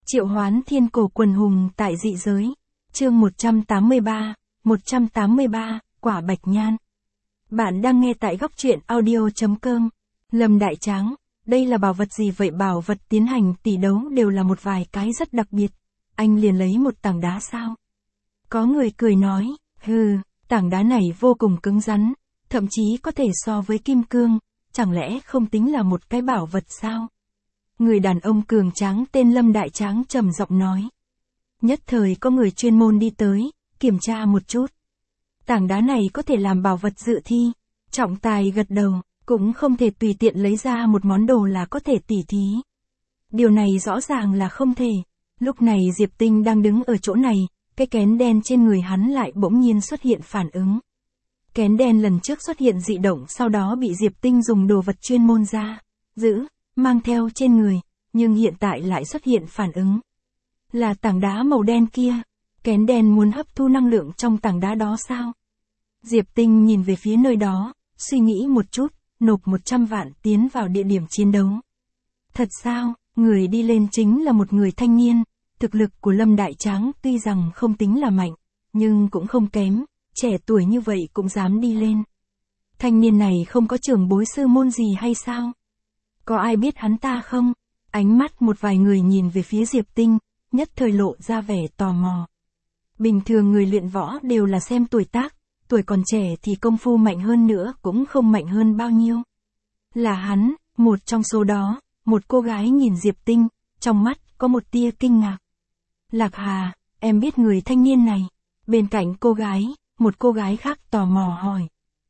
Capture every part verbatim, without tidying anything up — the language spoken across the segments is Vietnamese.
Triệu hoán thiên cổ quần hùng tại dị giới. Chương một trăm tám mươi ba, một trăm tám mươi ba, quả bạch nhan. Bạn đang nghe tại góc truyện audio chấm com. Lâm Đại Tráng, đây là bảo vật gì vậy? Bảo vật tiến hành tỷ đấu đều là một vài cái rất đặc biệt. Anh liền lấy một tảng đá sao? Có người cười nói, hừ, tảng đá này vô cùng cứng rắn, thậm chí có thể so với kim cương, chẳng lẽ không tính là một cái bảo vật sao? Người đàn ông cường tráng tên Lâm Đại Tráng trầm giọng nói. Nhất thời có người chuyên môn đi tới, kiểm tra một chút. Tảng đá này có thể làm bảo vật dự thi. Trọng tài gật đầu, cũng không thể tùy tiện lấy ra một món đồ là có thể tỉ thí. Điều này rõ ràng là không thể. Lúc này Diệp Tinh đang đứng ở chỗ này, cái kén đen trên người hắn lại bỗng nhiên xuất hiện phản ứng. Kén đen lần trước xuất hiện dị động, sau đó bị Diệp Tinh dùng đồ vật chuyên môn ra, giữ, mang theo trên người, nhưng hiện tại lại xuất hiện phản ứng. Là tảng đá màu đen kia, kén đen muốn hấp thu năng lượng trong tảng đá đó sao? Diệp Tinh nhìn về phía nơi đó, suy nghĩ một chút, nộp một trăm vạn tiến vào địa điểm chiến đấu. Thật sao? Người đi lên chính là một người thanh niên. Thực lực của Lâm Đại Tráng tuy rằng không tính là mạnh, nhưng cũng không kém, trẻ tuổi như vậy cũng dám đi lên. Thanh niên này không có trưởng bối sư môn gì hay sao? Có ai biết hắn ta không? Ánh mắt một vài người nhìn về phía Diệp Tinh, nhất thời lộ ra vẻ tò mò. Bình thường người luyện võ đều là xem tuổi tác, tuổi còn trẻ thì công phu mạnh hơn nữa cũng không mạnh hơn bao nhiêu. Là hắn, một trong số đó, một cô gái nhìn Diệp Tinh, trong mắt có một tia kinh ngạc. Lạc Hà, em biết người thanh niên này? Bên cạnh cô gái, một cô gái khác tò mò hỏi.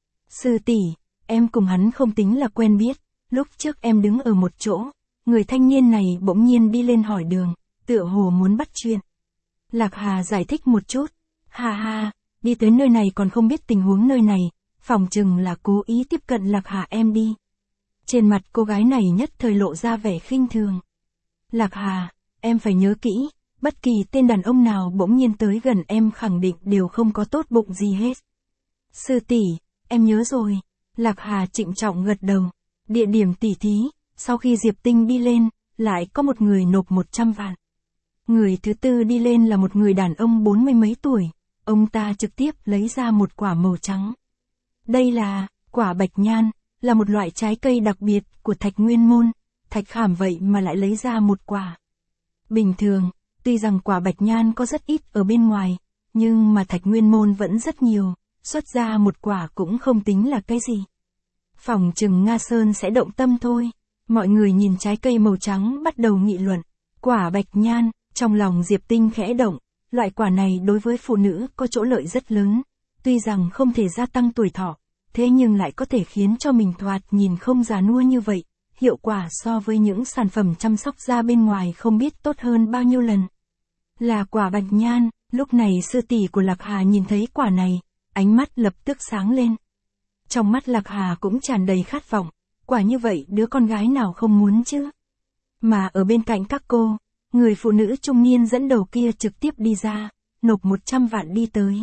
Sư tỷ, em cùng hắn không tính là quen biết, lúc trước em đứng ở một chỗ, người thanh niên này bỗng nhiên đi lên hỏi đường, tựa hồ muốn bắt chuyện. Lạc Hà giải thích một chút, ha ha, đi tới nơi này còn không biết tình huống nơi này, phỏng chừng là cố ý tiếp cận Lạc Hà em đi. Trên mặt cô gái này nhất thời lộ ra vẻ khinh thường. Lạc Hà, em phải nhớ kỹ, bất kỳ tên đàn ông nào bỗng nhiên tới gần em khẳng định đều không có tốt bụng gì hết. Sư tỷ, em nhớ rồi. Lạc Hà trịnh trọng gật đầu. Địa điểm tỉ thí, sau khi Diệp Tinh đi lên, lại có một người nộp một trăm vạn. Người thứ tư đi lên là một người đàn ông bốn mươi mấy tuổi, ông ta trực tiếp lấy ra một quả màu trắng. Đây là, quả bạch nhan, là một loại trái cây đặc biệt của Thạch Nguyên Môn, Thạch Khảm vậy mà lại lấy ra một quả. Bình thường, tuy rằng quả bạch nhan có rất ít ở bên ngoài, nhưng mà Thạch Nguyên Môn vẫn rất nhiều, xuất ra một quả cũng không tính là cái gì. Phỏng chừng Nga Sơn sẽ động tâm thôi. Mọi người nhìn trái cây màu trắng bắt đầu nghị luận. Quả bạch nhan, trong lòng Diệp Tinh khẽ động, loại quả này đối với phụ nữ có chỗ lợi rất lớn. Tuy rằng không thể gia tăng tuổi thọ, thế nhưng lại có thể khiến cho mình thoạt nhìn không già nua như vậy. Hiệu quả so với những sản phẩm chăm sóc da bên ngoài không biết tốt hơn bao nhiêu lần. Là quả bạch nhan, lúc này sư tỷ của Lạc Hà nhìn thấy quả này, ánh mắt lập tức sáng lên. Trong mắt Lạc Hà cũng tràn đầy khát vọng, quả như vậy đứa con gái nào không muốn chứ. Mà ở bên cạnh các cô, người phụ nữ trung niên dẫn đầu kia trực tiếp đi ra, nộp một trăm vạn đi tới.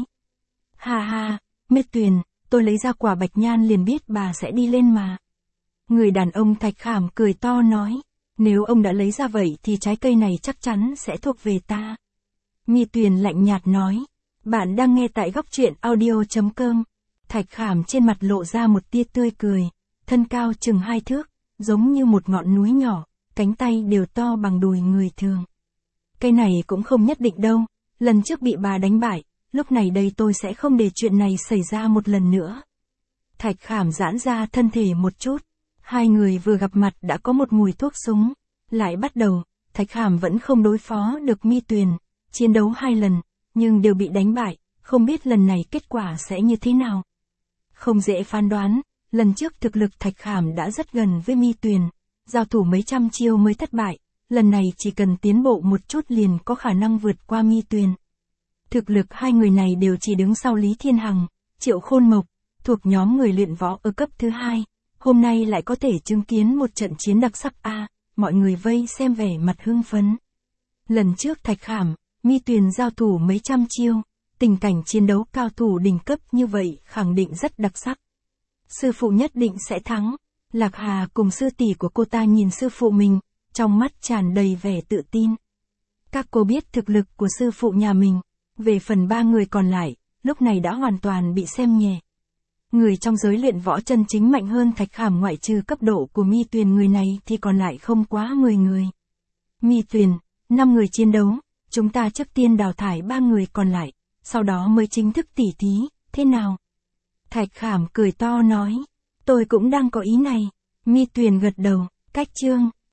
Ha ha, Miết Tuyền, tôi lấy ra quả bạch nhan liền biết bà sẽ đi lên mà. Người đàn ông Thạch Khảm cười to nói, nếu ông đã lấy ra vậy thì trái cây này chắc chắn sẽ thuộc về ta. Miết Tuyền lạnh nhạt nói, bạn đang nghe tại góc truyện audio chấm com. Thạch Khảm trên mặt lộ ra một tia tươi cười, thân cao chừng hai thước, giống như một ngọn núi nhỏ, cánh tay đều to bằng đùi người thường. Cây này cũng không nhất định đâu, lần trước bị bà đánh bại, lúc này đây tôi sẽ không để chuyện này xảy ra một lần nữa. Thạch Khảm giãn ra thân thể một chút, hai người vừa gặp mặt đã có một mùi thuốc súng, lại bắt đầu, Thạch Khảm vẫn không đối phó được Miết Tuyền, chiến đấu hai lần, nhưng đều bị đánh bại, không biết lần này kết quả sẽ như thế nào. Không dễ phán đoán, lần trước thực lực Thạch Khảm đã rất gần với Miết Tuyền, giao thủ mấy trăm chiêu mới thất bại, lần này chỉ cần tiến bộ một chút liền có khả năng vượt qua Miết Tuyền. Thực lực hai người này đều chỉ đứng sau Lý Thiên Hằng, Triệu Khôn Mộc, thuộc nhóm người luyện võ ở cấp thứ hai, hôm nay lại có thể chứng kiến một trận chiến đặc sắc a, à, mọi người vây xem vẻ mặt hưng phấn. Lần trước Thạch Khảm, Miết Tuyền giao thủ mấy trăm chiêu, tình cảnh chiến đấu cao thủ đỉnh cấp như vậy khẳng định rất đặc sắc. Sư phụ nhất định sẽ thắng. Lạc Hà cùng sư tỷ của cô ta nhìn sư phụ mình, trong mắt tràn đầy vẻ tự tin. Các cô biết thực lực của sư phụ nhà mình. Về phần ba người còn lại, lúc này đã hoàn toàn bị xem nhẹ. Người trong giới luyện võ chân chính mạnh hơn Thạch Khảm ngoại trừ cấp độ của Mi Tuyền người này thì còn lại không quá mười người. Mi Tuyền, năm người chiến đấu, chúng ta trước tiên đào thải ba người còn lại, sau đó mới chính thức tỉ thí, thế nào? Thạch Khảm cười to nói, tôi cũng đang có ý này. Mi Tuyền gật đầu, cách chương